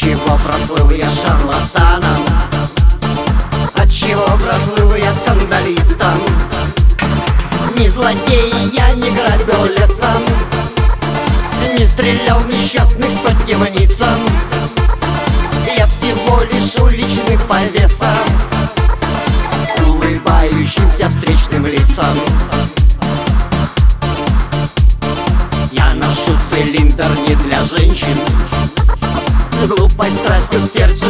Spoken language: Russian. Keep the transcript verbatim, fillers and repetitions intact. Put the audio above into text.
Отчего прослыл я шарлатаном? Отчего прослыл я скандалистом? Не злодей, я не грабил лесом, не стрелял в несчастных по темницам. Я всего лишь уличный повеса, улыбающимся встречным лицам. Я ношу цилиндр не для женщин, с глупой страстью в сердце